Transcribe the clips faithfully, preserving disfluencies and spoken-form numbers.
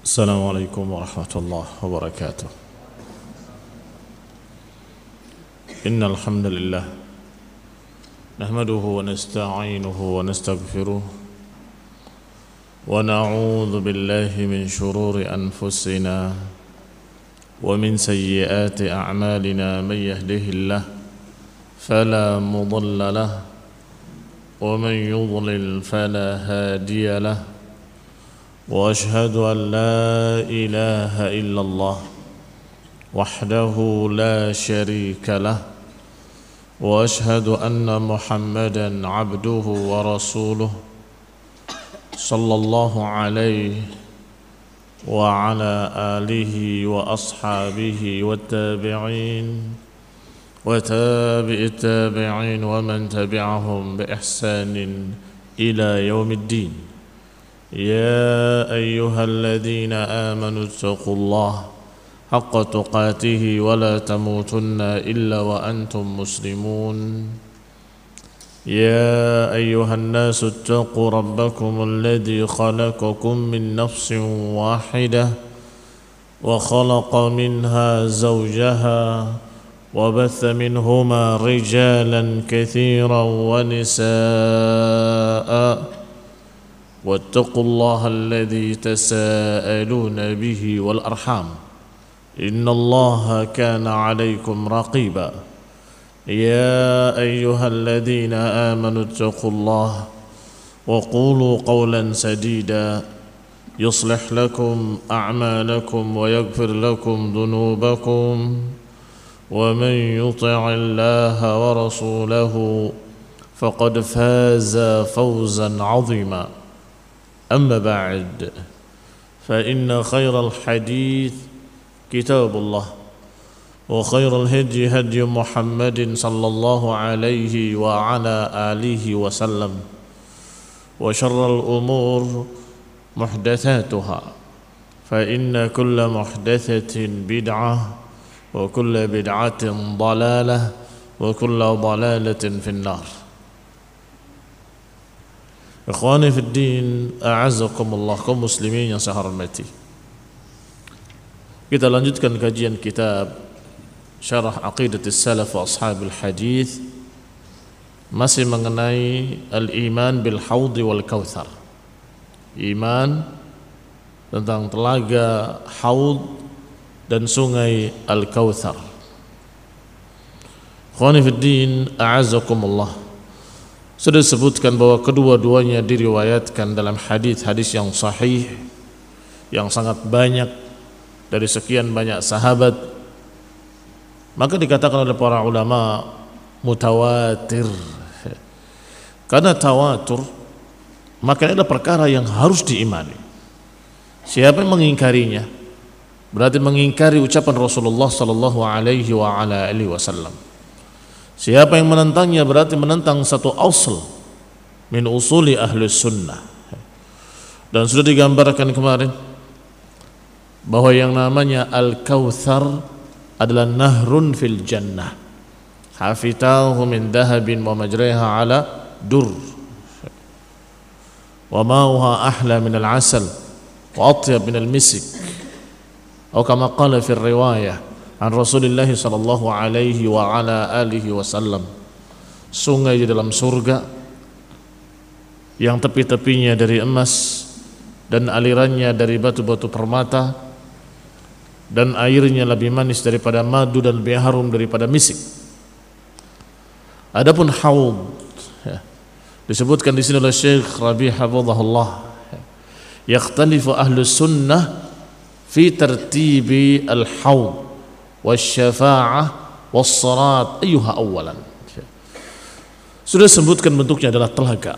السلام عليكم ورحمة الله وبركاته. إن الحمد لله نحمده ونستعينه ونستغفره ونعوذ بالله من شرور أنفسنا ومن سيئات أعمالنا. من يهده الله فلا مضل له ومن يضلل فلا هادي له، وأشهد أن لا إله إلا الله وحده لا شريك له، وأشهد أن محمدا عبده ورسوله صلى الله عليه وعلى آله وأصحابه والتابعين وتابع التابعين ومن تبعهم بإحسان إلى يوم الدين. يا أيها الذين آمنوا اتقوا الله حق تقاته ولا تموتن إلا وأنتم مسلمون. يا أيها الناس اتقوا ربكم الذي خلقكم من نفس واحدة وخلق منها زوجها وبث منهما رجالا كثيرا ونساء، واتقوا الله الذي تساءلون به والأرحام إن الله كان عليكم رقيبا. يا أيها الذين آمنوا اتقوا الله وقولوا قولا سديدا يصلح لكم أعمالكم ويغفر لكم ذنوبكم، ومن يطع الله ورسوله فقد فاز فوزا عظيما. أما بعد، فإن خير الحديث كتاب الله، وخير الهدي هدي محمد صلى الله عليه وعلى آله وسلم، وشر الأمور محدثاتها، فإن كل محدثة بدعة وكل بدعة ضلالة وكل ضلالة في النار. Ikhwani fi din, a'azzakumullah, kaum muslimin yang saya hormati. Kita lanjutkan kajian kitab Syarah Aqidatus Salaf wa Ashabil Hadith, masih mengenai al-iman bil haudi wal kautsar. Iman tentang telaga haud dan sungai al-kautsar. Ikhwani fi din, a'azzakumullah. Sudah disebutkan bahwa kedua-duanya diriwayatkan dalam hadis-hadis yang sahih, yang sangat banyak dari sekian banyak sahabat. Maka dikatakan oleh para ulama mutawatir. Karena tawatur, maka ini adalah perkara yang harus diimani. Siapa yang mengingkarinya berarti mengingkari ucapan Rasulullah sallallahu alaihi wa ala alihi wasallam. Siapa yang menentangnya berarti menentang satu asal min usuli ahli sunnah. Dan sudah digambarkan kemarin bahwa yang namanya al-kautsar adalah nahrun fil jannah, hafitahu min dahabin wa majriha ala dur, wa ma'uha ahla min al-asal wa atyab min al-misik, atau kama qala fi riwayah an Rasulullah sallallahu alaihi wa ala alihi wasallam, sungai di dalam surga yang tepi-tepinya dari emas dan alirannya dari batu-batu permata dan airnya lebih manis daripada madu dan lebih harum daripada misik. Adapun haud, ya, disebutkan di sini oleh Syekh Rabi' hafizahullah, yakhtalifu ahlus sunnah fi tartibi al-haud wasyafa'ah wassarat ayyuha awalan. Sudah sebutkan bentuknya adalah telaga,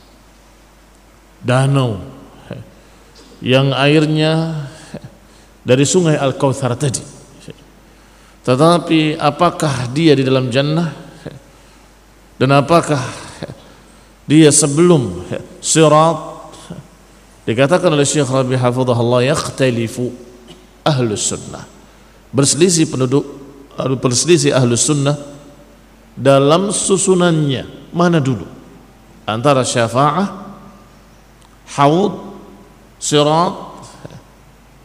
danau yang airnya dari sungai Al-Kautsar tadi. Tetapi apakah dia di dalam jannah dan apakah dia sebelum sirat? Dikatakan oleh Syekh Rabi' hafizahullah, yakhtalifu ahlus sunnah, berselisih penduduk, berselisih ahlus sunnah dalam susunannya mana dulu antara syafa'ah, haud, sirat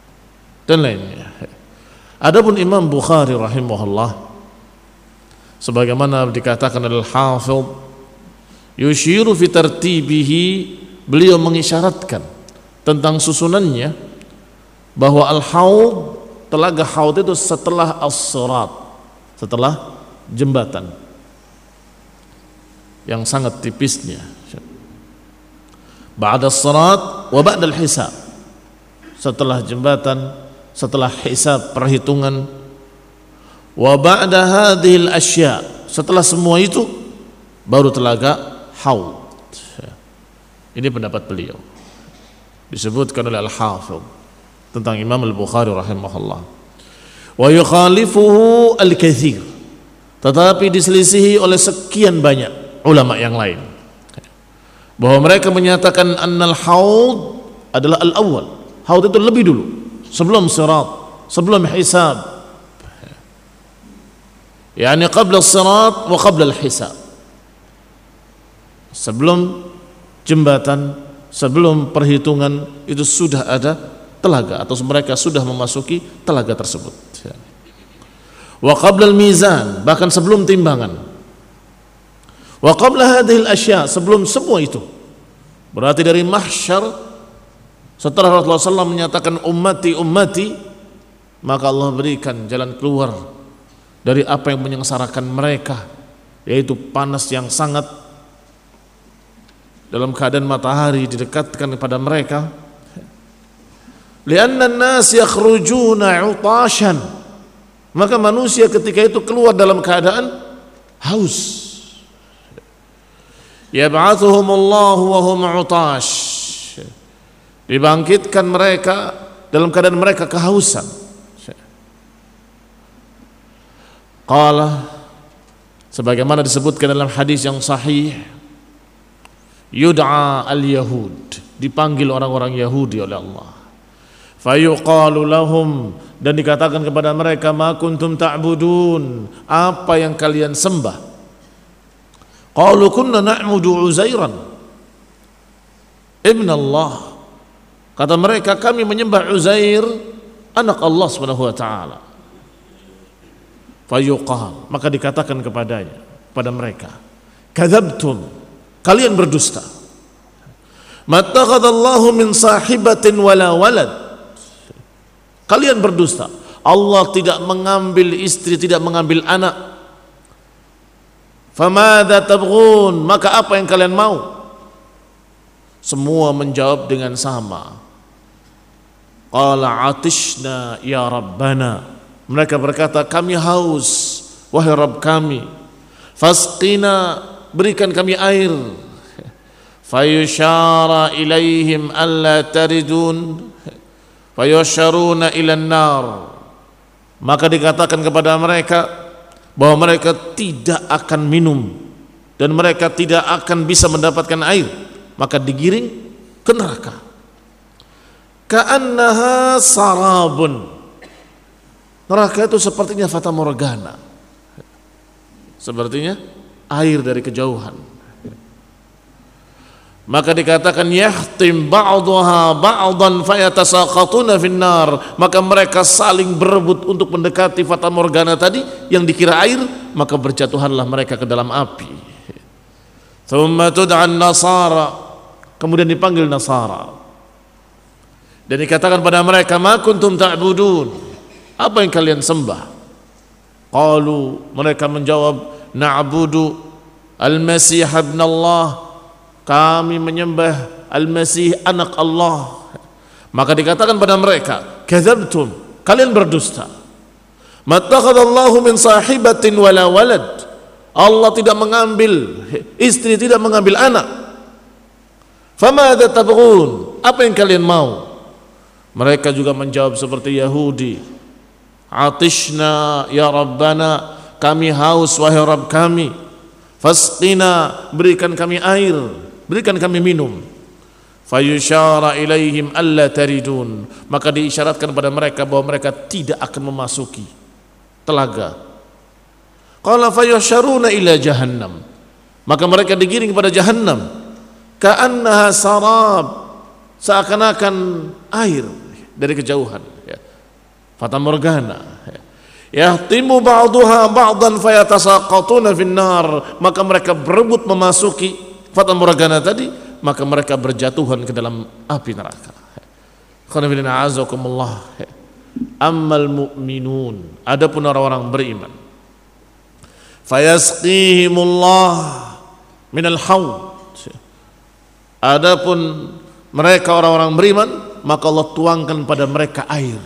dan lainnya. Adapun Imam Bukhari rahimahullah, sebagaimana dikatakan oleh Al-Hafidh, yushiru fi tartibihi, beliau mengisyaratkan tentang susunannya bahwa al-haud, telaga haud itu setelah as-sirat, setelah jembatan yang sangat tipisnya, ba'da as-sirat wa ba'da al-hisab, setelah jembatan, setelah hisab perhitungan, wa ba'da hadhil asya, setelah semua itu baru telaga haud. Ini pendapat beliau, disebutkan oleh Al-Hafidh tentang Imam Al-Bukhari rahimahullah. Wa yukhalifuhu al-katsir, tetapi diselisihi oleh sekian banyak ulama yang lain, bahwa mereka menyatakan annal haud adalah al-awwal. Haud itu lebih dulu, sebelum sirat, sebelum hisab, yani qabla sirat wa qabla al-hisab, sebelum jembatan, sebelum perhitungan itu sudah ada telaga, atau mereka sudah memasuki telaga tersebut. Wa qabla al-mizan, bahkan sebelum timbangan. Wa qabla hadhil asya, sebelum semua itu. Berarti dari mahsyar, setelah Rasulullah sallallahu alaihi wasallam menyatakan ummati ummati, maka Allah berikan jalan keluar dari apa yang menyengsarakan mereka, yaitu panas yang sangat, dalam keadaan matahari didekatkan kepada mereka. Lianna an-nas yakhrujuna 'utashan, maka manusia ketika itu keluar dalam keadaan haus. Yab'athuhumullahu wa hum 'utash, dibangkitkan mereka dalam keadaan mereka kehausan. Qala, sebagaimana disebutkan dalam hadis yang sahih, yud'a al-yahud, dipanggil orang-orang Yahudi oleh Allah. Fayuqalu lahum, dan dikatakan kepada mereka, ma kuntum ta'budun, apa yang kalian sembah? Qalu kunna na'budu Uzairan ibn Allah, kata mereka, kami menyembah Uzair anak Allah Subhanahu wa taala. Fayuqal, maka dikatakan kepadanya, kepada mereka, kadzabtum, kalian berdusta. Mattakhadallahu min sahibatin wala walad, kalian berdusta. Allah tidak mengambil istri, tidak mengambil anak. Famadza tabghun, maka apa yang kalian mau? Semua menjawab dengan sama. Qala atishna ya rabbana, mereka berkata, kami haus wahai Rabb kami. Fasqina, berikan kami air. Fayushara ilaihim alla taridun fayusharuna ilan nar, maka dikatakan kepada mereka bahwa mereka tidak akan minum dan mereka tidak akan bisa mendapatkan air, maka digiring ke neraka. Ka'annaha sarabun, neraka itu sepertinya fata morgana, sepertinya air dari kejauhan. Maka dikatakan yahtim ba'daha ba'dan fayatasaqatuna finnar, maka mereka saling berebut untuk mendekati fata morgana tadi yang dikira air, maka berjatuhanlah mereka ke dalam api. Thumma tud'an nasara, kemudian dipanggil Nasara dan dikatakan pada mereka, ma kuntum ta'budun, apa yang kalian sembah? Qalu, mereka menjawab, na'budu al-Masih ibn Allah, kami menyembah Al-Masih anak Allah. Maka dikatakan pada mereka, kadzabtum, kalian berdusta. Mattakhadallahu min sahibatin wala walad, Allah tidak mengambil istri, tidak mengambil anak. Famadza tabghun, apa yang kalian mau? Mereka juga menjawab seperti Yahudi, atishna ya rabbana, kami haus wahai Rabb kami. Fasqina, berikan kami air, berikan kami minum. Fayushara ilaihim alla taridun, maka diisyaratkan pada mereka bahwa mereka tidak akan memasuki telaga. Qala fayusharuna ila jahannam, maka mereka digiring kepada jahannam. Ka'annaha sarab, seakan-akan air dari kejauhan, ya. fatamorgana. Yahtimu ba'duha ba'dan fayatasaqatuna finnar, maka mereka berebut memasuki fatamorgana tadi, maka mereka berjatuhan ke dalam api neraka. Khonifidina azakumullah. Ammal mu'minun, adapun orang-orang beriman, fayasqihimullah minal haud, adapun mereka orang-orang beriman, maka Allah tuangkan pada mereka air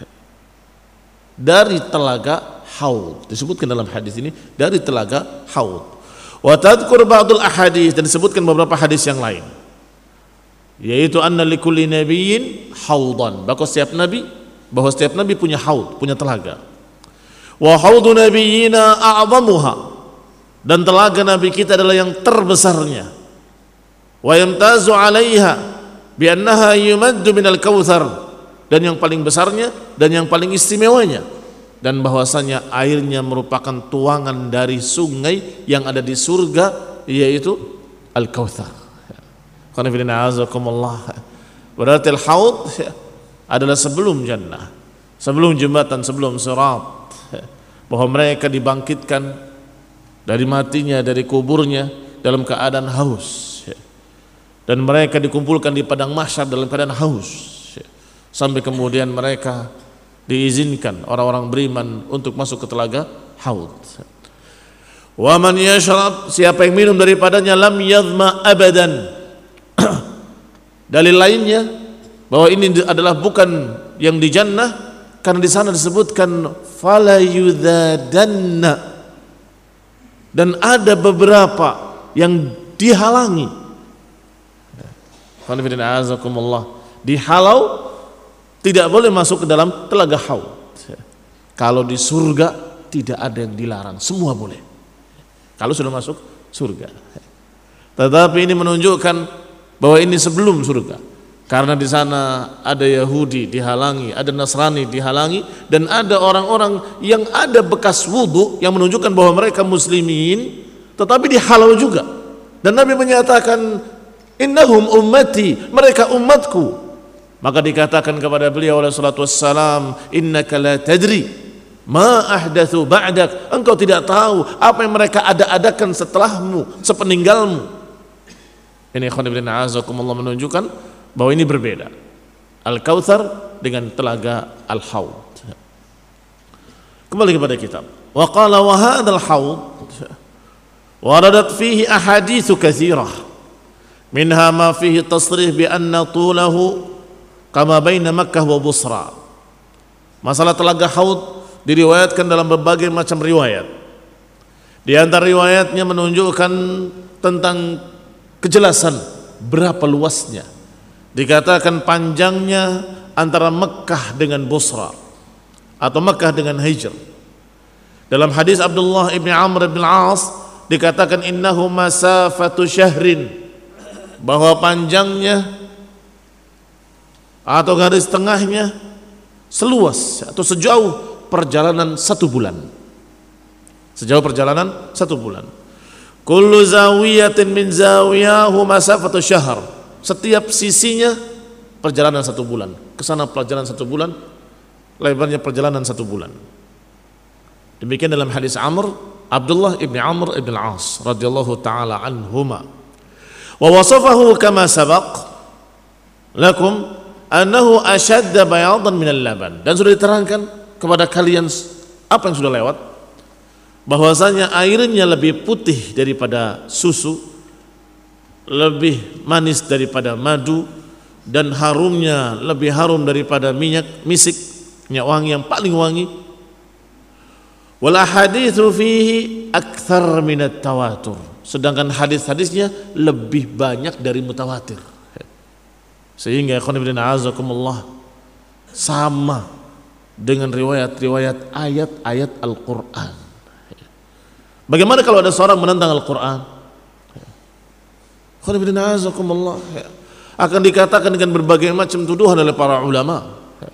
dari telaga haud. Disebutkan dalam hadis ini dari telaga haud. Wa tadhkur ba'dul ahadits, dan disebutkan beberapa hadis yang lain, yaitu anna likulli nabiyyin haudan, bahwa setiap nabi bahwa setiap nabi punya haud, punya telaga. Wa haudu nabiyyina a'zamuha, dan telaga nabi kita adalah yang terbesarnya. Wa yamtazu 'alaiha bi annaha yumaddu minal kautsar, dan yang paling besarnya dan yang paling istimewanya, dan bahwasanya airnya merupakan tuangan dari sungai yang ada di surga, yaitu Al-Kautsar. Berarti al-haud adalah sebelum jannah, sebelum jembatan, sebelum sirat, bahwa mereka dibangkitkan dari matinya, dari kuburnya dalam keadaan haus, dan mereka dikumpulkan di padang mahsyar dalam keadaan haus, sampai kemudian mereka diizinkan orang-orang beriman untuk masuk ke telaga haud. Wa man yashrab, siapa yang minum daripadanya, lam yadhma abadan. Dalil lainnya bahwa ini adalah bukan yang di jannah, karena di sana disebutkan fala yudhadanna, dan ada beberapa yang dihalangi. Qanifidina azakumullah, dihalau, tidak boleh masuk ke dalam telaga haud. Kalau di surga tidak ada yang dilarang, semua boleh kalau sudah masuk surga. Tetapi ini menunjukkan bahwa ini sebelum surga, karena di sana ada Yahudi dihalangi, ada Nasrani dihalangi, dan ada orang-orang yang ada bekas wudhu yang menunjukkan bahwa mereka muslimin, tetapi dihalau juga. Dan Nabi menyatakan innahum ummati, mereka umatku. Maka dikatakan kepada beliau alaihi salatu wassalam, innaka la tadri ma ahdatsu ba'dak, engkau tidak tahu apa yang mereka ada-adakan setelahmu, sepeninggalmu. Ini khonibina azakumullah menunjukkan bahwa ini berbeda, Al-Kautsar dengan telaga Al-Haud. Kembali kepada kitab. Wa qala wa hadzal haud waradat fihi ahaditsu katsirah, minha ma fihi tasrih bi anna tulahu kama baina Makkah wa Busra. Masalah telaga haud diriwayatkan dalam berbagai macam riwayat. Di antara riwayatnya menunjukkan tentang kejelasan berapa luasnya. Dikatakan panjangnya antara Mekkah dengan Busra, atau Mekkah dengan Hijr. Dalam hadis Abdullah ibn Amr ibn Al-As dikatakan innahu masafatu syahrin, bahwa panjangnya atau garis tengahnya seluas atau sejauh perjalanan satu bulan. Sejauh perjalanan satu bulan. Kullu zawiyatin min zawiyahu masafatu syahr. Setiap sisinya perjalanan satu bulan. Kesana perjalanan satu bulan, lebarnya perjalanan satu bulan. Demikian dalam hadis Amr, Abdullah ibn Amr ibn Al-As radhiyallahu taala anhuma. Wa wasafahu kama sabaq lakum annahu ashadda bayadan min al-laban. Dan sudah diterangkan kepada kalian apa yang sudah lewat, bahwasanya airnya lebih putih daripada susu, lebih manis daripada madu, dan harumnya lebih harum daripada minyak misik, minyak wangi yang paling wangi. Wal ahaditsu fihi aktsar minat tawatur, sedangkan hadis-hadisnya lebih banyak dari mutawatir. Sehingga ikhwan azakumullah sama dengan riwayat-riwayat ayat-ayat Al-Qur'an. Bagaimana kalau ada seorang menentang Al-Qur'an? Ikhwan azakumullah, akan dikatakan dengan berbagai macam tuduhan oleh para ulama.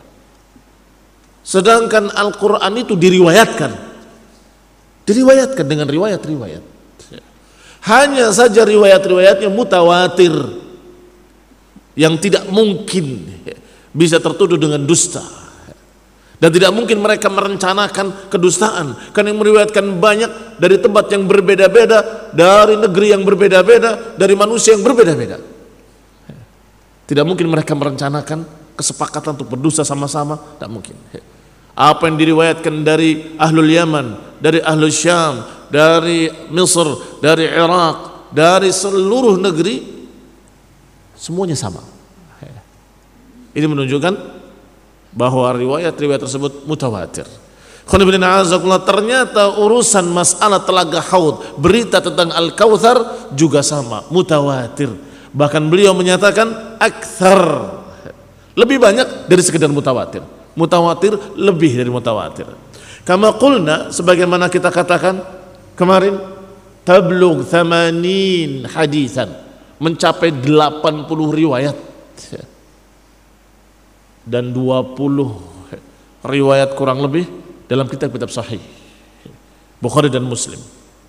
Sedangkan Al-Qur'an itu diriwayatkan diriwayatkan dengan riwayat-riwayat. Hanya saja riwayat-riwayatnya mutawatir, yang tidak mungkin bisa tertuduh dengan dusta. Dan tidak mungkin mereka merencanakan kedustaan, karena yang meriwayatkan banyak dari tempat yang berbeda-beda, dari negeri yang berbeda-beda, dari manusia yang berbeda-beda. Tidak mungkin mereka merencanakan kesepakatan untuk berdusta sama-sama, tidak mungkin. Apa yang diriwayatkan dari Ahlul Yaman, dari Ahlul Syam, dari Mesir, dari Irak, dari seluruh negeri, semuanya sama. Ini menunjukkan bahwa riwayat-riwayat tersebut mutawatir. Ternyata urusan masalah telaga Haud, berita tentang Al-Kautsar juga sama, mutawatir. Bahkan beliau menyatakan akthar, lebih banyak dari sekedar mutawatir. Mutawatir lebih dari mutawatir. Kama qulna, sebagaimana kita katakan kemarin, tablugh thamanin hadisan, mencapai delapan puluh riwayat dan dua puluh riwayat kurang lebih dalam kitab-kitab sahih Bukhari dan Muslim.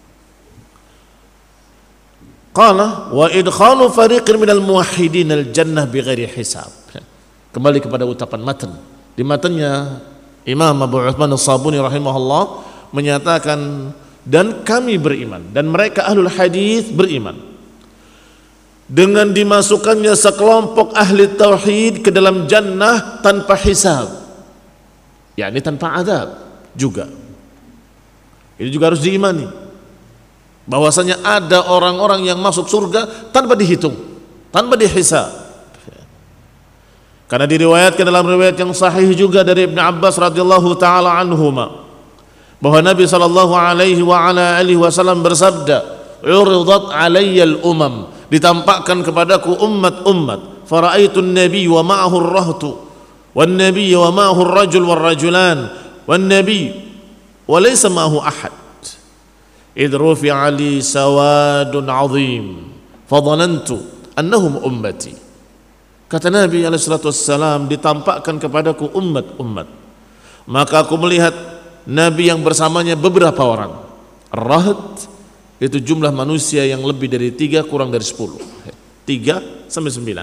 Qala wa idkhalu fariqin minal muwahhidin al-jannah bighairi hisab. Kembali kepada ucapan matan. Di matannya Imam Abu Uthman As-Sabuni rahimahullah menyatakan, dan kami beriman, dan mereka ahlul hadis beriman dengan dimasukkannya sekelompok ahli tauhid ke dalam jannah tanpa hisab, yakni tanpa azab juga. Ini juga harus diimani, bahwasanya ada orang-orang yang masuk surga tanpa dihitung, tanpa dihisab. Karena diriwayatkan dalam riwayat yang sahih juga dari Ibnu Abbas radhiyallahu taala anhuma, bahwa Nabi sallallahu alaihi wa ala alihi wasallam bersabda, "Uridat alayyal umam", ditampakkan kepadaku umat-umat, fara'aitun nabi wa ma'ahu ar-rahtu wan nabi wa ma'ahu ar-rajul war rajulan wan nabi wa laysa ma'ahu ahad idh rufi'a li sawadun 'azim fadhanantu annahum ummati. Kata Nabi alaihi salatu wassalam, ditampakkan kepadaku umat-umat, maka aku melihat Nabi yang bersamanya beberapa orang. Ar-raht itu jumlah manusia yang lebih dari tiga kurang dari sepuluh, tiga sampai sembilan.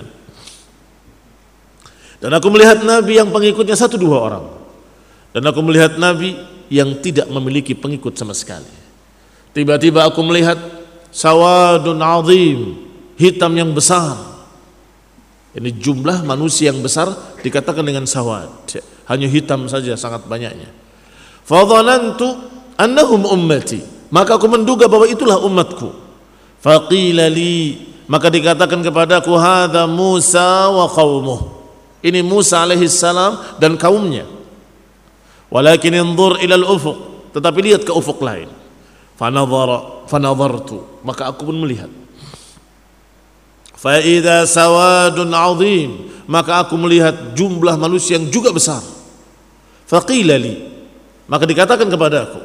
Dan aku melihat Nabi yang pengikutnya satu dua orang, dan aku melihat Nabi yang tidak memiliki pengikut sama sekali. Tiba-tiba aku melihat sawadun azim, hitam yang besar. Ini jumlah manusia yang besar dikatakan dengan sawad, hanya hitam saja sangat banyaknya. Fadhanantu annahum ummati, maka aku menduga bahwa itulah umatku. Faqila li, maka dikatakan kepadaku, hadza Musa wa qaumuh, ini Musa alaihi salam dan kaumnya. Walakin inzur ila al-ufuq, tetapi lihat ke ufuk lain. Fanadhara fanadhartu, maka aku pun melihat. Fa idza sawadun azim, maka aku melihat jumlah manusia yang juga besar. Faqila li, maka dikatakan kepadaku,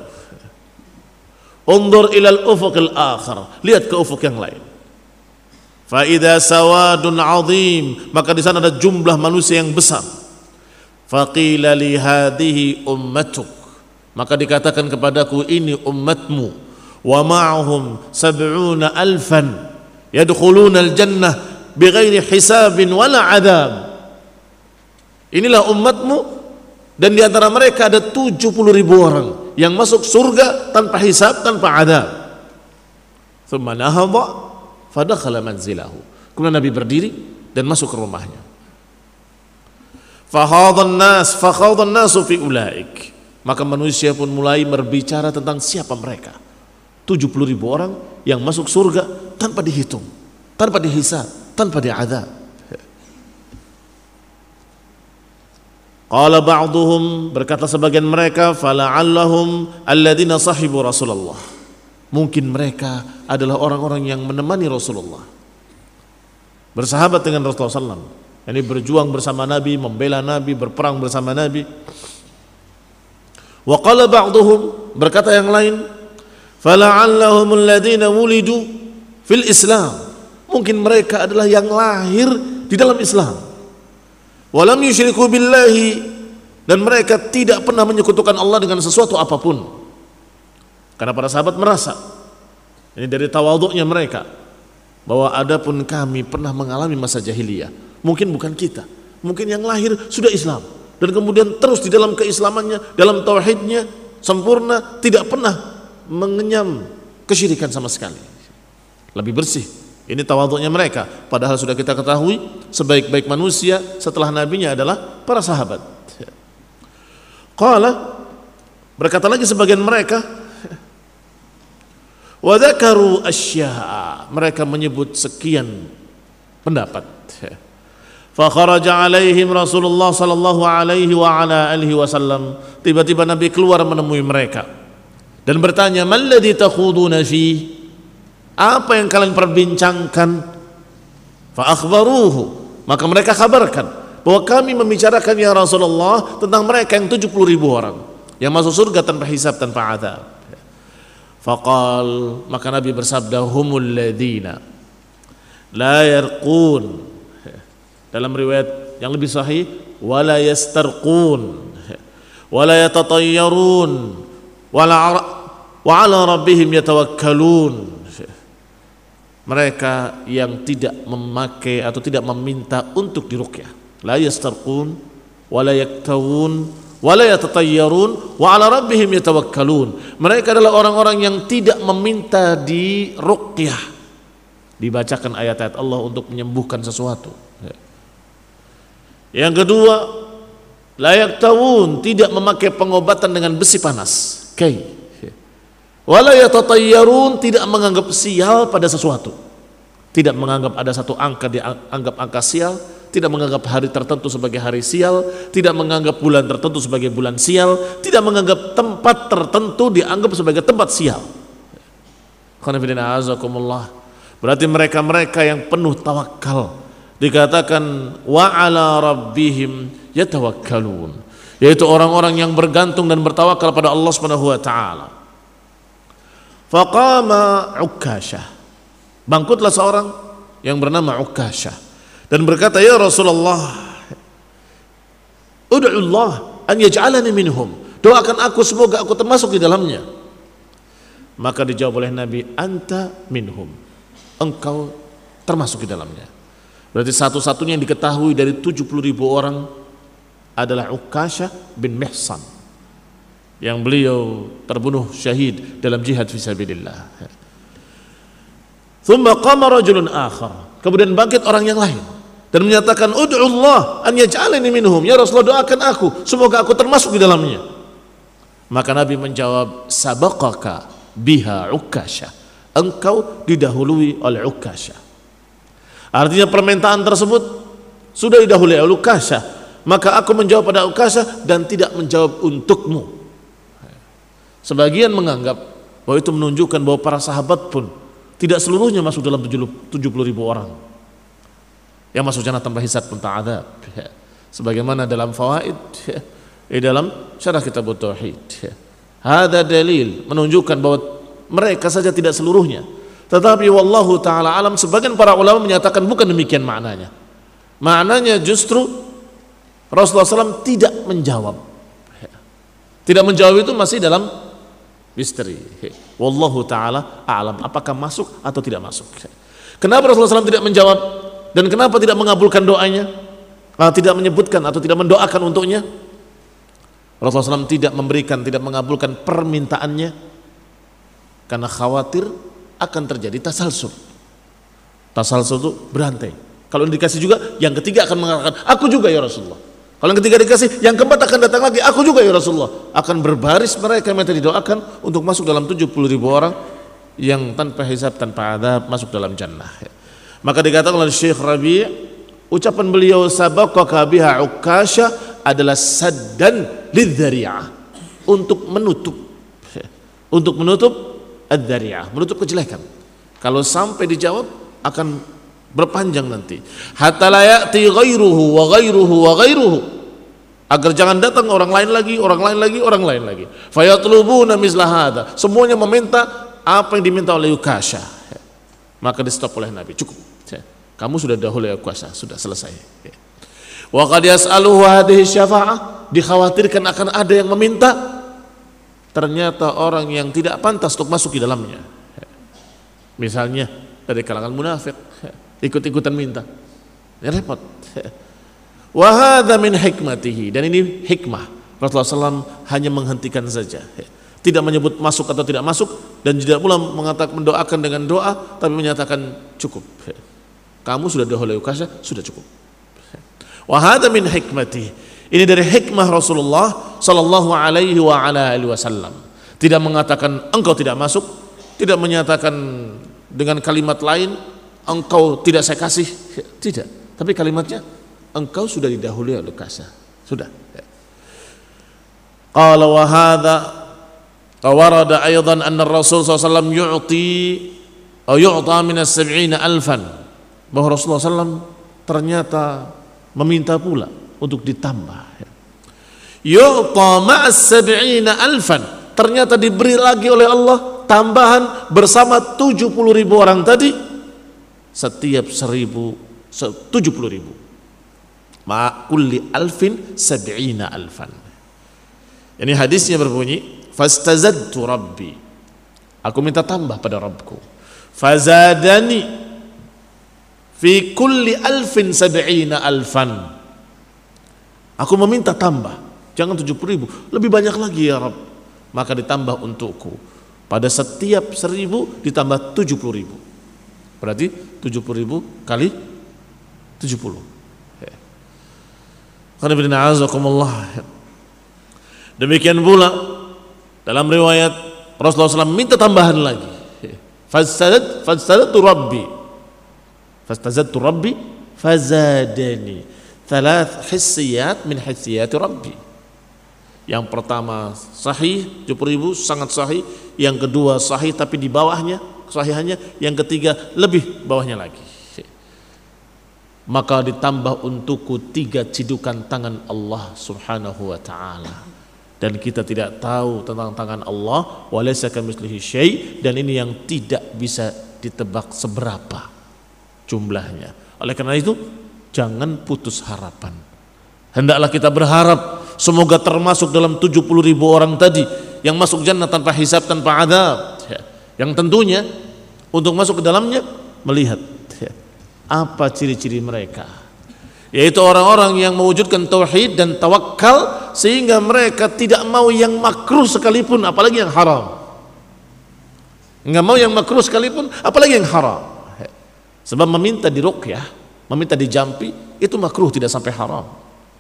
undur ilal ufuqil akhar, lihat ke ufuk yang lain. Fa idza sawadun azim, maka di sana ada jumlah manusia yang besar. Faqila li hadhihi ummatuk, maka dikatakan kepadaku, ini ummatmu. Wa ma'ahum sab'una alfan yadkhuluna al-jannah bighairi hisabin wala adab. Inilah umatmu, dan di antara mereka ada tujuh puluh ribu orang yang masuk surga tanpa hisab, tanpa adab. Thumma nahadha fadakhala manzilahu, kemudian Nabi berdiri dan masuk ke rumahnya. Fahadhan nas fakhadhan nasu fi ulaik, maka manusia pun mulai berbicara tentang siapa mereka. tujuh puluh ribu orang yang masuk surga tanpa dihitung, tanpa dihisab, tanpa diadab. Qala ba'duhum, berkata sebagian mereka, fala'allahum alladzina sahibu Rasulullah, mungkin mereka adalah orang-orang yang menemani Rasulullah, bersahabat dengan Rasulullah sallallahu alaihi wasallam, yani berjuang bersama Nabi, membela Nabi, berperang bersama Nabi. Wa qala ba'duhum, berkata yang lain, fala'allahum alladzina wulidu fil Islam, mungkin mereka adalah yang lahir di dalam Islam. Walam yusyriku billahi, dan mereka tidak pernah menyekutukan Allah dengan sesuatu apapun. Karena para sahabat merasa, ini dari tawadhu'nya mereka, bahwa adapun kami pernah mengalami masa jahiliyah, mungkin bukan kita, mungkin yang lahir sudah Islam, dan kemudian terus di dalam keislamannya, dalam tauhidnya sempurna, tidak pernah mengenyam kesyirikan sama sekali. Lebih bersih. Ini tawadhu'nya mereka. Padahal sudah kita ketahui sebaik-baik manusia setelah nabinya adalah para sahabat. Qala, berkata lagi sebagian mereka, wa dzakaru asya'a, mereka menyebut sekian pendapat. Fa kharaja alaihim Rasulullah sallallahu alaihi wa ala alihi wasallam, tiba-tiba Nabi keluar menemui mereka dan bertanya, "Malladzi takhuduna fi?" Apa yang kalian perbincangkan? Fa akhbaruhu, maka mereka kabarkan bahwa kami membicarakan ya Rasulullah tentang mereka yang tujuh puluh ribu orang yang masuk surga tanpa hisab, tanpa azab. Faqal, maka Nabi bersabda, humul ladzina la yarqun, dalam riwayat yang lebih sahih, wala yastarqun wala yatatayyarun wala wa ala rabbihim yatawakkalun. Mereka yang tidak memakai atau tidak meminta untuk diruqyah. La yastarqun wala yaktawun wala yatatayyarun wa ala rabbihim yatawakkalun. Mereka adalah orang-orang yang tidak meminta di ruqyah, dibacakan ayat-ayat Allah untuk menyembuhkan sesuatu. Yang kedua, la yaktawun, tidak memakai pengobatan dengan besi panas, kai. Wala yatatayyarun, tidak menganggap sial pada sesuatu, tidak menganggap ada satu angka dianggap angka sial, tidak menganggap hari tertentu sebagai hari sial, tidak menganggap bulan tertentu sebagai bulan sial, tidak menganggap tempat tertentu dianggap sebagai tempat sial. Berarti mereka-mereka yang penuh tawakal, dikatakan wa ala rabbihim yatawakkalun, yaitu orang-orang yang bergantung dan bertawakal pada Allah Subhanahu wa taala. Faqama Ukkashah, bangkitlah seorang yang bernama Ukkashah dan berkata, ya Rasulullah, ud'u Allah an yaj'alani minhum, doakan aku semoga aku termasuk di dalamnya. Maka dijawab oleh Nabi, anta minhum, engkau termasuk di dalamnya. Berarti satu-satunya yang diketahui dari tujuh puluh ribu orang adalah Ukkashah bin Mihsan, yang beliau terbunuh syahid dalam jihad fisabilillah. Thumma qama rajulun akhar, kemudian bangkit orang yang lain dan menyatakan, ud'u Allah an yaj'alani minhum, ya Rasulullah doakan aku semoga aku termasuk di dalamnya. Maka Nabi menjawab, sabaqaka biha Ukkashah, engkau didahului oleh Ukkashah. Artinya permintaan tersebut sudah didahului oleh Ukkashah, maka aku menjawab pada Ukkashah dan tidak menjawab untukmu. Sebagian menganggap bahwa itu menunjukkan bahwa para sahabat pun tidak seluruhnya masuk dalam tujuh puluh ribu orang yang masuk jannah tanpa hisab tanpa azab, sebagaimana dalam fawaid di dalam syarah kitab tauhid. Hada dalil menunjukkan bahwa mereka saja tidak seluruhnya, tetapi wallahu taala alam sebagian para ulama menyatakan bukan demikian maknanya. Maknanya justru Rasulullah shallallahu alaihi wasallam tidak menjawab. Tidak menjawab itu masih dalam misteri. Wallahu taala a'lam, apakah masuk atau tidak masuk. Kenapa Rasulullah shallallahu alaihi wasallam tidak menjawab dan kenapa tidak mengabulkan doanya, tidak menyebutkan atau tidak mendoakan untuknya? Rasulullah shallallahu alaihi wasallam tidak memberikan, tidak mengabulkan permintaannya karena khawatir akan terjadi tasalsul. Tasalsul itu berantai. Kalau dikasih juga, yang ketiga akan mengatakan, aku juga ya Rasulullah. Kalau yang ketiga dikasih, yang keempat akan datang lagi, aku juga ya Rasulullah. Akan berbaris mereka yang didoakan untuk masuk dalam tujuh puluh ribu orang yang tanpa hisab, tanpa adab, masuk dalam jannah. Maka dikatakan oleh Syekh Rabi', ucapan beliau sabaqaka biha Ukkashah adalah saddan lidzari'ah, untuk menutup, untuk menutup ad-dzari'ah, menutup kejelekan. Kalau sampai dijawab akan berpanjang nanti, hatta la ya'ti ghairuhu wa ghairuhu wa ghairuhu, agar jangan datang orang lain lagi, orang lain lagi, orang lain lagi. Fayatlubuna misla hadza, semuanya meminta apa yang diminta oleh Ukkashah. Maka di stop oleh Nabi, cukup, kamu sudah dahulu ya Ukkashah, sudah selesai. Wa qad yas'aluhu hadhihi syafa'ah, dikhawatirkan akan ada yang meminta, ternyata orang yang tidak pantas untuk masuk di dalamnya. Misalnya dari kalangan munafik, ikut-ikutan minta, ya repot. Wa hadza min hikmatihi, dan ini hikmah Rasulullah shallallahu alaihi wasallam hanya menghentikan saja, tidak menyebut masuk atau tidak masuk, dan tidak pula mengatakan mendoakan dengan doa, tapi menyatakan cukup, kamu sudah dahulu ukasha, sudah cukup. Wa hadza min hikmatihi, ini dari hikmah Rasulullah sallallahu alaihi wa ala alihi wasallam. Tidak mengatakan engkau tidak masuk, tidak menyatakan dengan kalimat lain engkau tidak saya kasih, tidak, tapi kalimatnya engkau sudah didahului oleh kasih, sudah. Qala wa hadza warada aidan anna Rasul sallallahu alaihi wasallam yu'ti atau yu'ta min as-sab'ina alfan, bahwa Rasulullah sallallahu alaihi wasallam ternyata meminta pula untuk ditambah. Yu'ta ma'as sab'ina alfan, ternyata diberi lagi oleh Allah tambahan bersama tujuh puluh ribu orang tadi, setiap seribu tujuh puluh ribu. Ma kulli alfin sab'ina alfan. Ini hadisnya berbunyi, fastazadtu rabbi, aku minta tambah pada Rabbku, fazadani fi kulli alfin sab'ina alfan, aku meminta tambah, jangan tujuh puluh ribu, lebih banyak lagi ya Rabb, maka ditambah untukku pada setiap seribu ditambah tujuh puluh ribu, berarti tujuh puluh ribu kali tujuh puluh. Demikian pula dalam riwayat Rasulullah shallallahu alaihi wasallam minta tambahan lagi, fastazad fastazadtu rabbi fastazadtu rabbi fazadani thalath hissiyat min hissiyati rabbi. Yang pertama sahih tujuh puluh ribu, sangat sahih. Yang kedua sahih tapi di bawahnya kesahihannya. Yang ketiga lebih bawahnya lagi, maka ditambah untukku tiga cidukan tangan Allah subhanahu wa ta'ala. Dan kita tidak tahu tentang tangan Allah, walaysa kamitslihi syai', dan ini yang tidak bisa ditebak seberapa jumlahnya. Oleh karena itu jangan putus harapan, hendaklah kita berharap semoga termasuk dalam tujuh puluh ribu orang tadi yang masuk jannah tanpa hisab, tanpa adab, yang tentunya untuk masuk ke dalamnya melihat apa ciri-ciri mereka, yaitu orang-orang yang mewujudkan tauhid dan tawakal, sehingga mereka tidak mau yang makruh sekalipun, apalagi yang haram. Enggak mau yang makruh sekalipun, apalagi yang haram. Sebab meminta diruqyah, meminta dijampi, itu makruh, tidak sampai haram.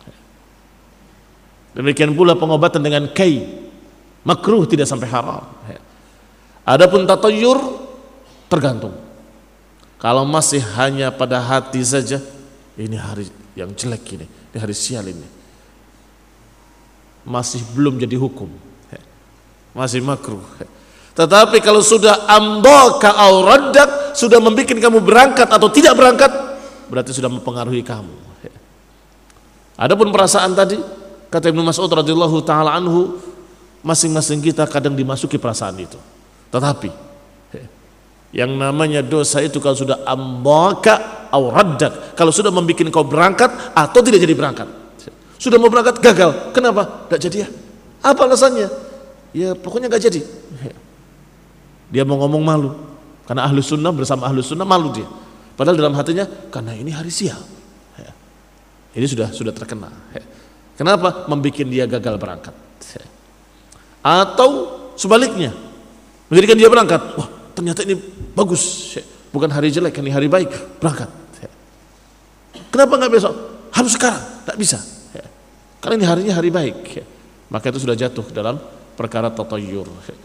Demikian pula pengobatan dengan kai, makruh, tidak sampai haram. Adapun tatayyur tergantung. Kalau masih hanya pada hati saja, ini hari yang jelek ini, ini hari sial ini, masih belum jadi hukum, masih makruh. Tetapi kalau sudah amdaka au raddak, sudah membuat kamu berangkat atau tidak berangkat, berarti sudah mempengaruhi kamu. Adapun perasaan tadi, kata Ibnu Mas'ud radhiyallahu taala anhu, masing-masing kita kadang dimasuki perasaan itu. Tetapi yang namanya dosa itu kalau sudah amdaka au raddak, kalau sudah membuat kau berangkat atau tidak jadi berangkat, sudah mau berangkat gagal, kenapa? Tidak jadi ya? Apa alasannya? Ya pokoknya gak jadi. Dia mau ngomong malu, karena ahlu sunnah bersama ahlu sunnah malu dia. Padahal dalam hatinya karena ini hari sial. Ini sudah sudah terkena. Kenapa? Membikin dia gagal berangkat. Atau sebaliknya, menjadikan dia berangkat. Wah ternyata ini bagus, bukan hari jelek, ini hari baik, berangkat. Kenapa nggak besok? Harus sekarang, tak bisa. Karena ini harinya hari baik. Maka itu sudah jatuh dalam perkara tatayyur.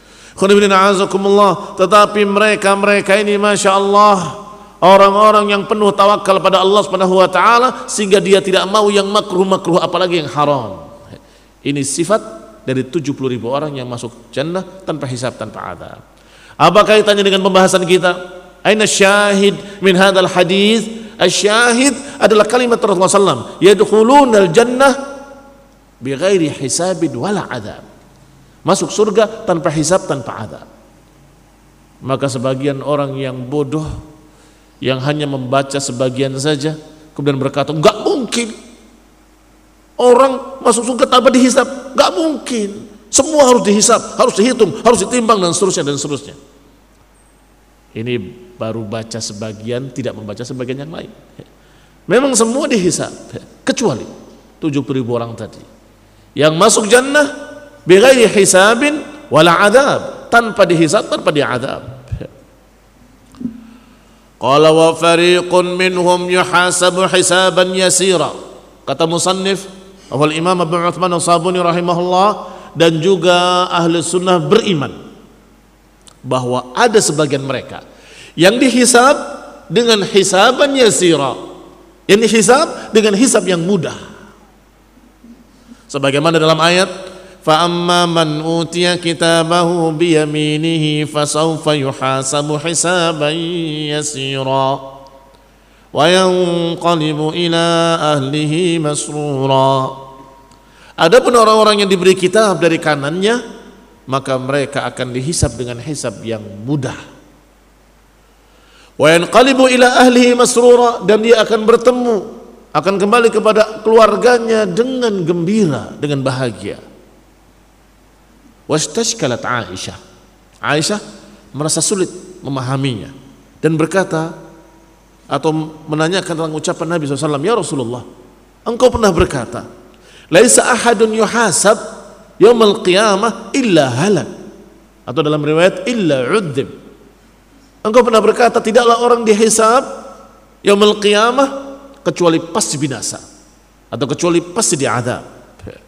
Tetapi mereka-mereka ini Masya Allah, orang-orang yang penuh tawakal pada Allah Subhanahu wa ta'ala, sehingga dia tidak mau yang makruh-makruh, apalagi yang haram. Ini sifat dari tujuh puluh ribu orang yang masuk jannah tanpa hisab, tanpa adab. Apa kaitannya dengan pembahasan kita? Aina syahid min hadzal hadis? Asyahid adalah kalimat Rasulullah sallallahu alaihi wasallam, yadkhulunal jannah bighairi hisabin wala adab. Masuk surga tanpa hisab, tanpa adab. Maka sebagian orang yang bodoh, yang hanya membaca sebagian saja, kemudian berkata, enggak mungkin orang masuk surga tanpa dihisab, enggak mungkin. Semua harus dihisab, harus dihitung, harus ditimbang, dan seterusnya dan seterusnya. Ini baru baca sebagian, tidak membaca sebagian yang lain. Memang semua dihisab, kecuali tujuh puluh ribu orang tadi yang masuk jannah bighairi hisabin wala adab, tanpa dihisab, tanpa diadab. Qala wa fariqun minhum yuhasabu hisaban yasira. Kata musannif awal Imam Abu Uthman As-Sabuni rahimahullah, dan juga ahli sunnah beriman bahwa ada sebagian mereka yang dihisab dengan hisaban yasira, yang dihisab dengan hisab yang mudah, sebagaimana dalam ayat fa amma man utiya kitabahu bi yaminihi fasawfa yuhasabu hisaban yasira wa yanqalibu ila ahlihi masrura. Adapun orang-orang yang diberi kitab dari kanannya, maka mereka akan dihisab dengan hisab yang mudah. Wa yanqalibu ila ahlihi masrura, dan dia akan bertemu, akan kembali kepada keluarganya dengan gembira, dengan bahagia. Wastashkalat Aisyah. Aisyah merasa sulit memahaminya dan berkata atau menanyakan tentang ucapan Nabi shallallahu alaihi wasallam, ya Rasulullah, engkau pernah berkata, laisa ahadun yuhasab yaumil qiyamah illa halak, atau dalam riwayat illa udzib. Engkau pernah berkata, tidaklah orang dihisab yaumil qiyamah kecuali pasti binasa atau kecuali pasti diadab.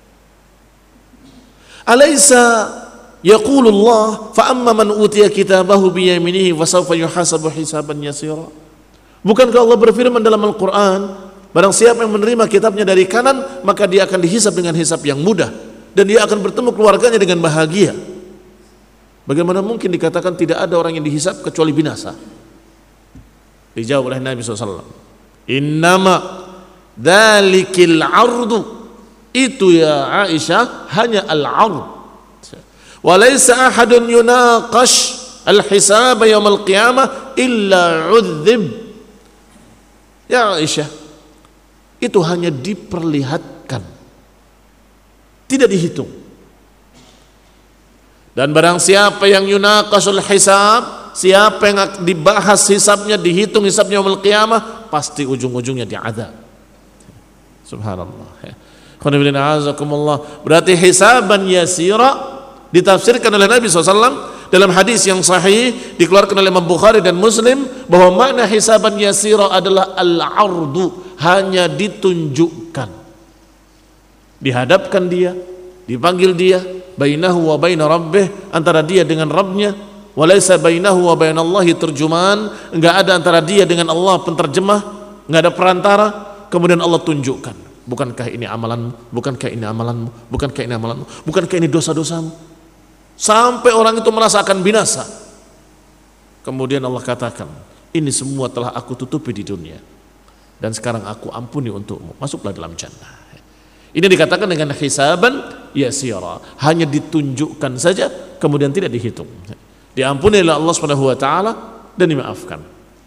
Alaysa yaqulullah fa amma man utiya kitabahu bi yaminihi fa sawfa yuhasabu hisaban yasira. Bukankah Allah berfirman dalam Al-Qur'an, barang siapa yang menerima kitabnya dari kanan, maka dia akan dihisab dengan hisab yang mudah, dan dia akan bertemu keluarganya dengan bahagia. Bagaimana mungkin dikatakan tidak ada orang yang dihisab kecuali binasa? Dijawab oleh Nabi shallallahu alaihi wasallam, innama dhalikil ardu, itu ya Aisyah hanya al-'ard, wa laysa ahadun yunaqash al-hisab yaum al-qiyamah illa 'udzib. Ya Aisyah, itu hanya diperlihatkan, tidak dihitung. Dan barang siapa yang yunaqashul hisab, siapa yang dibahas hisabnya, dihitung hisabnya yaumul qiyamah, pasti ujung-ujungnya diadzab. Subhanallah ya. Berarti hisaban yasira ditafsirkan oleh Nabi shallallahu alaihi wasallam dalam hadis yang sahih dikeluarkan oleh Imam Bukhari dan Muslim, bahwa makna hisaban yasira adalah al-'ardu, hanya ditunjukkan, dihadapkan dia, dipanggil dia, bainahu wa baina rabbih, antara dia dengan Rabbnya, walaysa bainahu wa bainallahi terjemahan, enggak ada antara dia dengan Allah penterjemah, enggak ada perantara, kemudian Allah tunjukkan, bukankah ini amalanmu, bukankah ini amalanmu, bukankah ini amalanmu, bukankah ini dosa-dosamu, sampai orang itu merasakan binasa. Kemudian Allah katakan, ini semua telah aku tutupi di dunia, dan sekarang aku ampuni untukmu, masuklah dalam jannah. Ini dikatakan dengan hisaban yasira, hanya ditunjukkan saja, kemudian tidak dihitung, diampuni oleh Allah Subhanahu wa taala dan dimaafkan.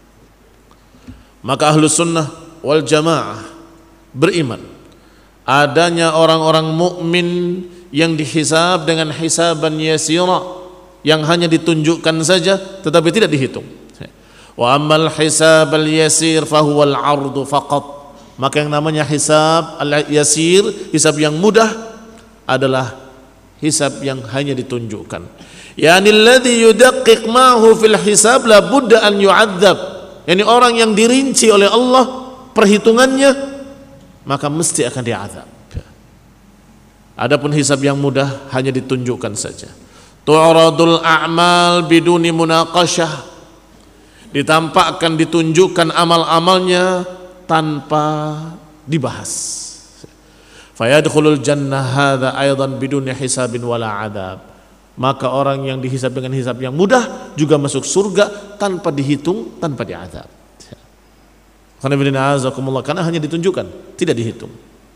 Maka ahlus sunnah wal jamaah beriman adanya orang-orang mukmin yang dihisab dengan hisaban yasira, yang hanya ditunjukkan saja tetapi tidak dihitung. Wa ammal hisabal yasir fahuwal 'ardu faqat. Maka yang namanya hisab al-yasir, hisab yang mudah, adalah hisab yang hanya ditunjukkan. Yani alladhi yudaqqiq ma'hu fil hisab la budda an yu'adzab. Yani orang yang dirinci oleh Allah perhitungannya, maka mesti akan diazab. Adapun hisab yang mudah hanya ditunjukkan saja. Tu'radul a'mal biduni munaqashah, ditampakkan, ditunjukkan amal-amalnya tanpa dibahas. Fayadkhulul jannah hadza aidan biduni hisabin wala adab. Maka orang yang dihisab dengan hisab yang mudah juga masuk surga tanpa dihitung, tanpa diazab. Karena hanya ditunjukkan, tidak dihitung.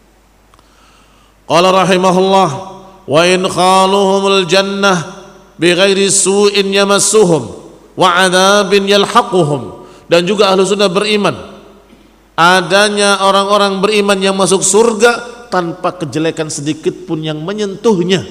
Qala rahimahullah, wa in khaluhumul jannah bighairi su'in yamassuhum wa adabin yalhaquhum. Dan juga ahlu sunnah beriman adanya orang-orang beriman yang masuk surga tanpa kejelekan sedikit pun yang menyentuhnya,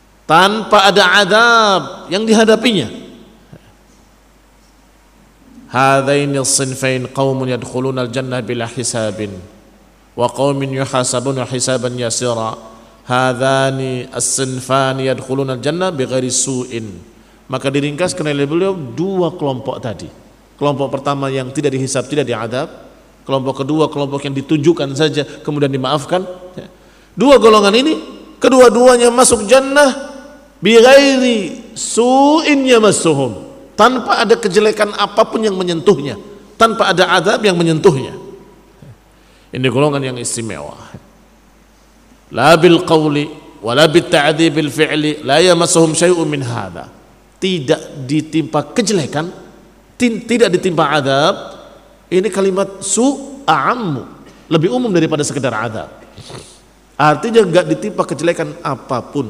tanpa ada adab yang dihadapinya, hadaini as-sinfain qaumun yadkhuluna al-jannah bila hisabin wa qaumin yuhasabuna hisaban yasira hadani as-sinfani yadkhuluna al-jannah bighairi su'in. Maka diringkaskan oleh beliau dua kelompok tadi. Kelompok pertama yang tidak dihisab, tidak diadab. Kelompok kedua, kelompok yang ditunjukkan saja kemudian dimaafkan. Dua golongan ini kedua-duanya masuk jannah bighairi su'in yamassuhum, tanpa ada kejelekan apapun yang menyentuhnya, tanpa ada azab yang menyentuhnya. Ini golongan yang istimewa. La bil qawli wala bit ta'dzib bil fi'li la yamassuhum syai'un min hadha. Tidak ditimpa kejelekan, tidak ditimpa azab. Ini kalimat su a'ammu, lebih umum daripada sekedar azab. Artinya enggak ditimpa kejelekan apapun.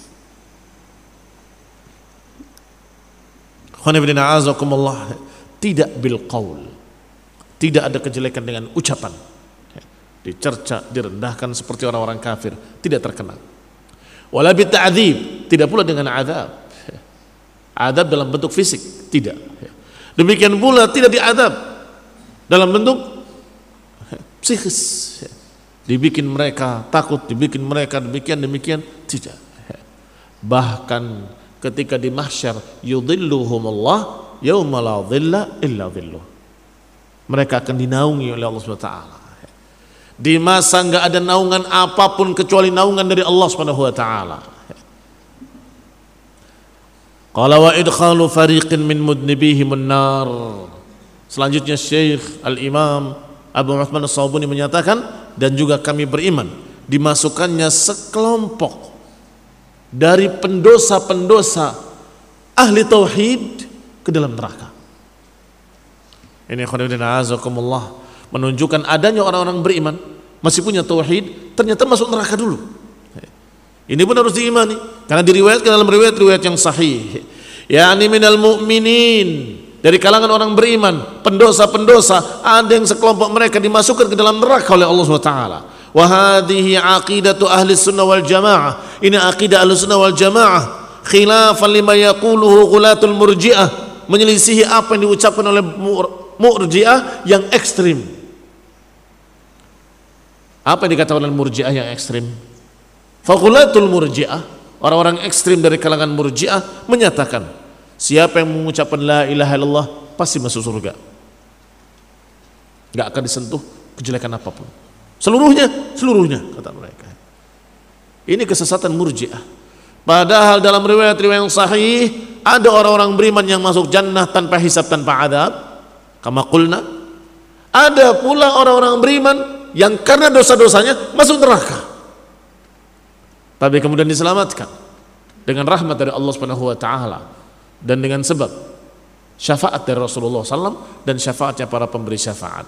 Khonibina azakumullah, tidak bil qaul, tidak ada kejelekan dengan ucapan, dicerca, direndahkan seperti orang-orang kafir, tidak terkenal. Wala bit ta'dzib, tidak pula dengan azab, azab dalam bentuk fisik, tidak. Demikian pula tidak diazab dalam bentuk psikis, dibikin mereka takut, dibikin mereka demikian demikian, tidak. Bahkan ketika di mahsyar, yudhilluhumullah yauma la dhilla illa dhilluh, mereka akan dinaungi oleh Allah Subhanahu wa taala di masa enggak ada naungan apapun kecuali naungan dari Allah Subhanahu wa taala. Qala wa idkhalu fariqin min mudnibihim an-nar. Selanjutnya Syekh Al-Imam Abu Uthman As-Sabuni menyatakan, dan juga kami beriman dimasukkannya sekelompok dari pendosa-pendosa ahli tauhid ke dalam neraka. Ini khonibina azakumullah, menunjukkan adanya orang-orang beriman masih punya tauhid ternyata masuk neraka dulu. Ini pun harus diimani karena diriwayatkan dalam riwayat-riwayat yang sahih, yakni minal mu'minin, dari kalangan orang beriman, pendosa-pendosa, ada yang sekelompok mereka dimasukkan ke dalam neraka oleh Allah Subhanahu wa taala. Wa hadhihi aqidatu ahli sunnah wal jamaah, ini aqidah ahli sunnah wal jamaah, khilafan lima yaquluhu ghulatul murji'ah, menyelisihi apa yang diucapkan oleh murji'ah yang ekstrim. Apa yang dikatakan oleh murji'ah yang ekstrim? Faghulatul murji'ah, orang-orang ekstrim dari kalangan murji'ah menyatakan, siapa yang mengucapkan la ilaha illallah pasti masuk surga, gak akan disentuh kejelekan apapun, seluruhnya, seluruhnya kata mereka. Ini kesesatan murji'ah. Padahal dalam riwayat-riwayat yang sahih ada orang-orang beriman yang masuk jannah tanpa hisab, tanpa adab, kama qulna. Ada pula orang-orang beriman yang karena dosa-dosanya masuk neraka, tapi kemudian diselamatkan dengan rahmat dari Allah Subhanahu wa taala dan dengan sebab syafaat dari Rasulullah sallallahu alaihi wasallam dan syafaatnya para pemberi syafaat.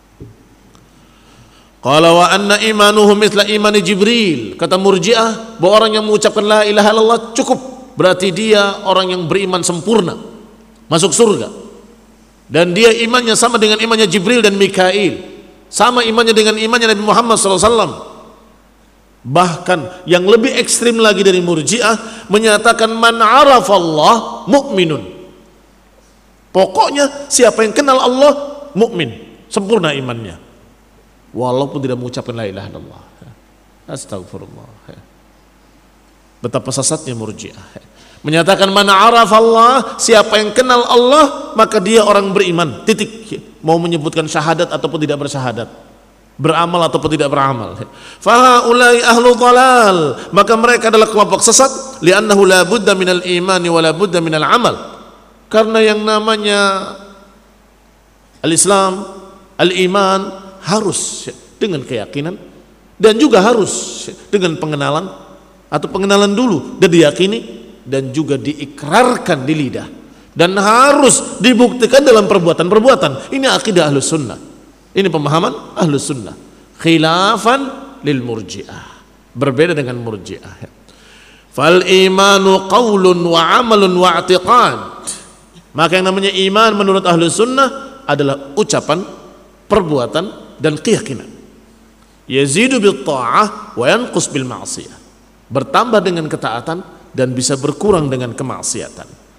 Qala wa anna imanuhum mithla imani Jibril, kata murji'ah bahwa orang yang mengucapkan la ilaha illallah cukup, berarti dia orang yang beriman sempurna, masuk surga, dan dia imannya sama dengan imannya Jibril dan Mikail, sama imannya dengan imannya Nabi Muhammad sallallahu alaihi wasallam. Bahkan yang lebih ekstrim lagi dari murji'ah menyatakan man arafallah mu'minun, pokoknya siapa yang kenal Allah mukmin, sempurna imannya walaupun tidak mengucapkan la ilaha illallah. Astagfirullah. Betapa sesatnya murji'ah, menyatakan man arafallah, siapa yang kenal Allah maka dia orang beriman, titik. Mau menyebutkan syahadat ataupun tidak bersyahadat, beramal ataupun tidak beramal. Fahaulai ahlu dhalal, maka mereka adalah kelompok sesat. Li'annahu la budda minal imani wa la budda minal amal, karena yang namanya al-Islam, al-iman harus dengan keyakinan dan juga harus dengan pengenalan atau pengenalan dulu dan diyakini dan juga diikrarkan di lidah dan harus dibuktikan dalam perbuatan-perbuatan. Ini akidah ahlus sunnah. Ini pemahaman ahlus sunnah, khilafan lil murji'ah, berbeda dengan murji'ah. Fal imanu qaulun wa amalun wa i'tiqad, maka yang namanya iman menurut ahlus sunnah adalah ucapan, perbuatan dan keyakinan. Yazidu bil ta'ah wa yanqus bil ma'siyah, bertambah dengan ketaatan dan bisa berkurang dengan kemaksiatan.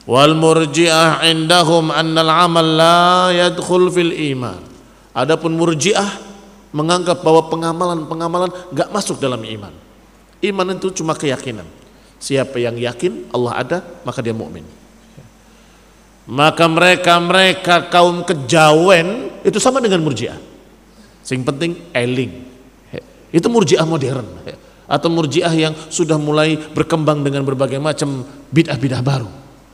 Wal murji'ah indahum annal amal la yadkhul fil iman. Adapun murji'ah menganggap bahwa pengamalan-pengamalan enggak masuk dalam iman. Iman itu cuma keyakinan. Siapa yang yakin Allah ada, maka dia mukmin. Maka mereka-mereka kaum kejawen itu sama dengan murji'ah. Sing penting eling. Itu murji'ah modern atau murji'ah yang sudah mulai berkembang dengan berbagai macam bid'ah-bid'ah baru.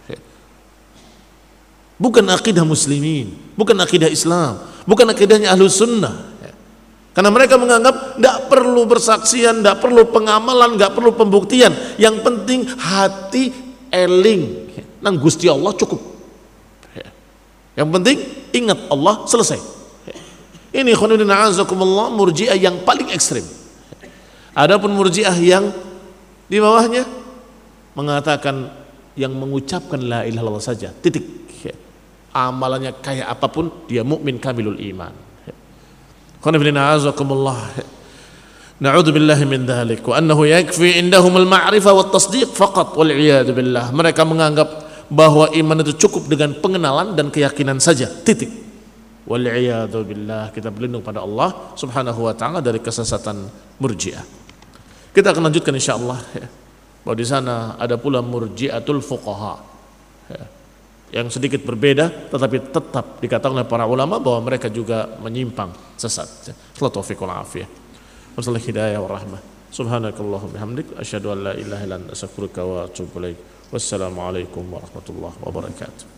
Bukan akidah muslimin, bukan akidah Islam, bukan akidahnya Ahlus Sunnah. Karena mereka menganggap tidak perlu bersaksian, tidak perlu pengamalan, tidak perlu pembuktian. Yang penting hati eling nang Gusti Allah cukup. Yang penting ingat Allah, selesai. Ini khonudina azakumullah murji'ah yang paling ekstrim. Adapun murji'ah yang di bawahnya mengatakan yang mengucapkan la ilaha illallah saja, titik. Amalannya kayak apapun dia mukmin kamilul iman. Khonudina azakumullah. Na'udzubillahi min dzalik wa annahu yakfi indahum al-ma'rifah wat tasdiq faqat wal iyad billah. Mereka menganggap bahwa iman itu cukup dengan pengenalan dan keyakinan saja, titik. Wal iyad billah. Kita berlindung pada Allah Subhanahu wa taala dari kesesatan murji'ah. Kita akan lanjutkan insyaallah ya. Bahwa di sana ada pula murji'atul fuqaha. Ya. Yang sedikit berbeda tetapi tetap dikatakan oleh para ulama bahwa mereka juga menyimpang sesat. Sallallahu taufiq wal afiyah. Wassalamu hidayah wa rahmah. Subhanakallahumma bihamdik asyhadu an la ilaha illa anta astaghfiruka wa atubu ilaik. Wassalamu alaikum warahmatullahi wabarakatuh.